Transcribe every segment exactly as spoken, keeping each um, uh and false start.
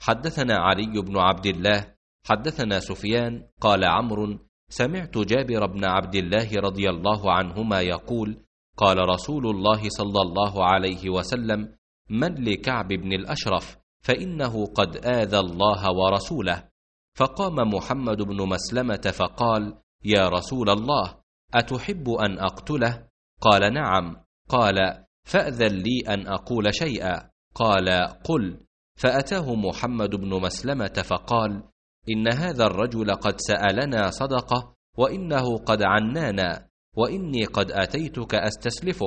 حدثنا علي بن عبد الله حدثنا سفيان قال عمرو سمعت جابر بن عبد الله رضي الله عنهما يقول قال رسول الله صلى الله عليه وسلم من لكعب بن الأشرف فإنه قد آذى الله ورسوله. فقام محمد بن مسلمة فقال يا رسول الله أتحب أن أقتله؟ قال نعم. قال فأذن لي أن أقول شيئا. قال قل. فأتاه محمد بن مسلمة فقال إن هذا الرجل قد سألنا صدقة وإنه قد عنانا وإني قد أتيتك أستسلفك.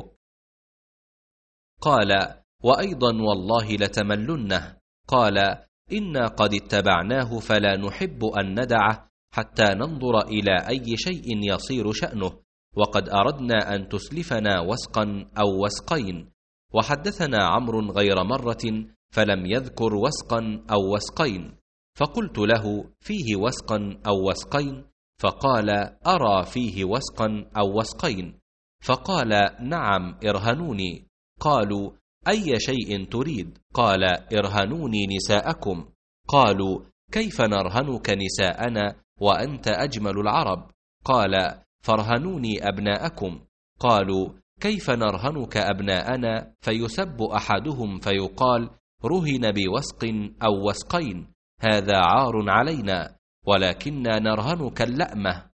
قال وأيضا والله لتملنه. قال إنا قد اتبعناه فلا نحب أن ندعه حتى ننظر إلى أي شيء يصير شأنه، وقد أردنا أن تسلفنا وسقا أو وسقين. وحدثنا عمرو غير مرة فلم يذكر وسقا أو وسقين، فقلت له فيه وسقا أو وسقين؟ فقال أرى فيه وسقا أو وسقين. فقال نعم ارهنوني. قالوا أي شيء تريد؟ قال ارهنوني نساءكم. قالوا كيف نرهنك نساءنا وأنت أجمل العرب؟ قال فارهنوني أبناءكم. قالوا كيف نرهنك أبناءنا فيسب أحدهم فيقال رهن بوسق أو وسقين، هذا عار علينا، ولكننا نرهنك اللأمة.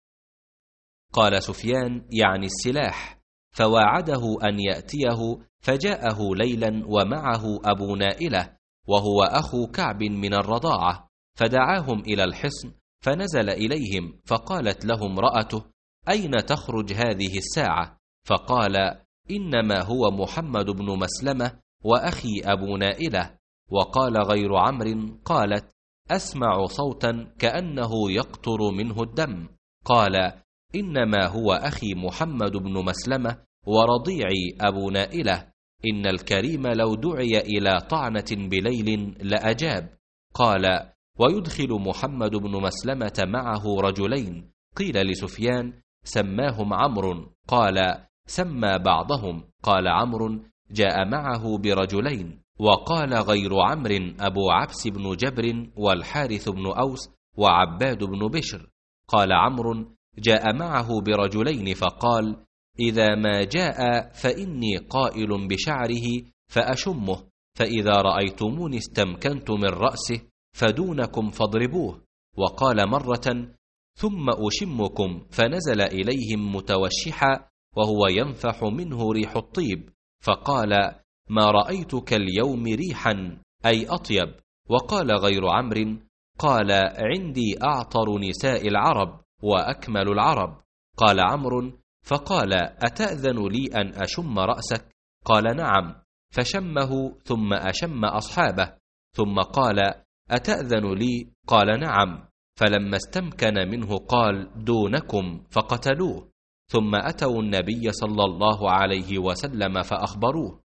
قال سفيان يعني السلاح، فواعده أن يأتيه، فجاءه ليلا ومعه أبو نائلة وهو أخو كعب من الرضاعة، فدعاهم إلى الحصن فنزل إليهم، فقالت له امرأته أين تخرج هذه الساعة؟ فقال إنما هو محمد بن مسلمة وأخي أبو نائلة. وقال غير عمرو قالت أسمع صوتا كأنه يقطر منه الدم. قال إنما هو أخي محمد بن مسلمة ورضيعي أبو نائلة، إن الكريم لو دعي إلى طعنة بليل لأجاب. قال ويدخل محمد بن مسلمة معه رجلين، قيل لسفيان سماهم عمرو، قال سمى بعضهم. قال عمرو جاء معه برجلين. وقال غير عمرو أبو عبس بن جبر والحارث بن أوس وعباد بن بشر. قال عمرو جاء معه برجلين فقال إذا ما جاء فإني قائل بشعره فأشمه، فإذا رأيتموني استمكنت من رأسه فدونكم فاضربوه. وقال مرة ثم أشمكم، فنزل إليهم متوشحا وهو ينفح منه ريح الطيب، فقال ما رأيتك اليوم ريحا أي أطيب. وقال غير عمرو قال عندي أعطر نساء العرب وأكمل العرب. قال عمرو فقال أتأذن لي أن أشم رأسك؟ قال نعم، فشمه ثم أشم أصحابه، ثم قال أتأذن لي؟ قال نعم، فلما استمكن منه قال دونكم، فقتلوه. ثم أتوا النبي صلى الله عليه وسلم فأخبروه،